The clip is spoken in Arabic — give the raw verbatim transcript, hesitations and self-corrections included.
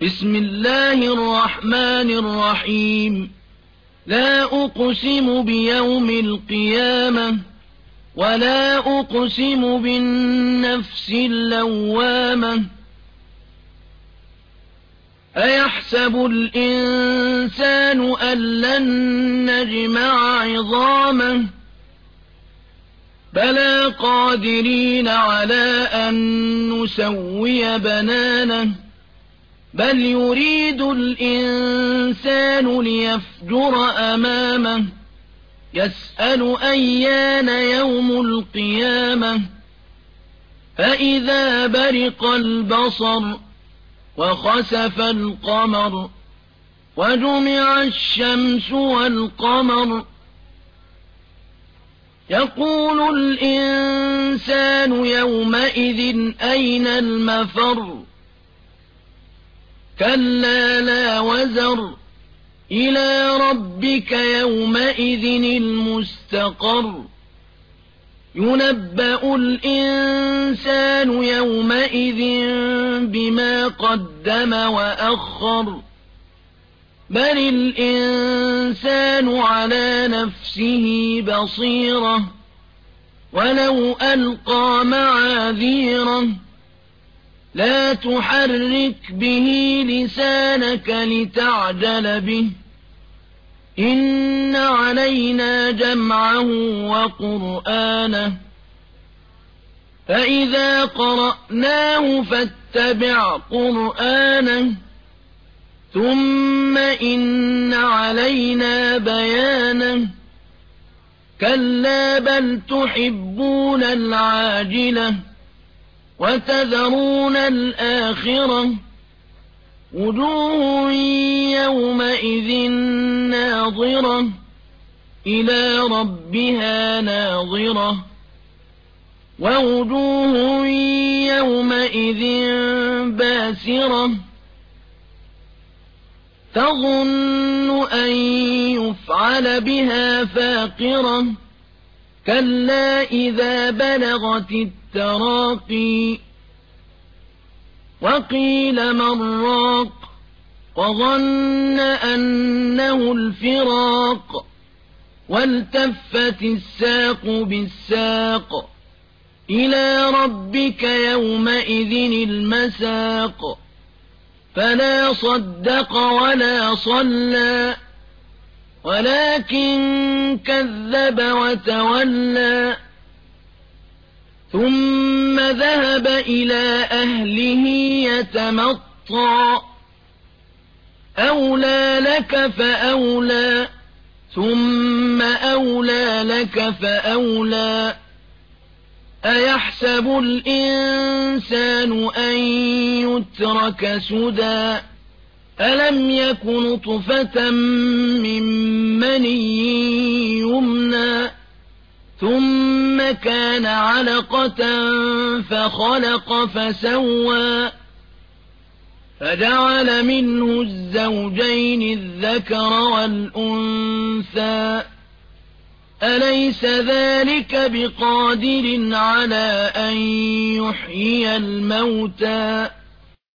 بسم الله الرحمن الرحيم لا أقسم بيوم القيامة ولا أقسم بالنفس اللوامة أيحسب الإنسان أن لن نجمع عظامه بلى قادرين على أن نسوي بنانه بل يريد الإنسان ليفجر أمامه يسأل أيان يوم القيامة فإذا برق البصر وخسف القمر وجمع الشمس والقمر يقول الإنسان يومئذ أين المفر كلا لا وزر إلى ربك يومئذ المستقر ينبأ الإنسان يومئذ بما قدم وأخر بل الإنسان على نفسه بصيرة ولو ألقى معاذيره لا تحرك به لسانك لتعجل به إن علينا جمعه وقرآنه فإذا قرأناه فاتبع قرآنه ثم إن علينا بيانه كلا بل تحبون العاجلة وتذرون الآخرة وجوه يومئذ ناظرة إلى ربها ناظرة ووجوه يومئذ باسرة تظن أن يفعل بها فاقرة كلا إذا بلغت التراقي وقيل من راق وظن أنه الفراق والتفت الساق بالساق إلى ربك يومئذ المساق فلا صدق ولا صلى ولكن كذب وتولى ثم ذهب إلى أهله يتمطى أولى لك فأولى ثم أولى لك فأولى أيحسب الإنسان أن يترك سدى ألم يك نطفة من مني يمنى ثم كان علقة فخلق فسوى فجعل منه الزوجين الذكر والأنثى أليس ذلك بقادر على أن يحيي الموتى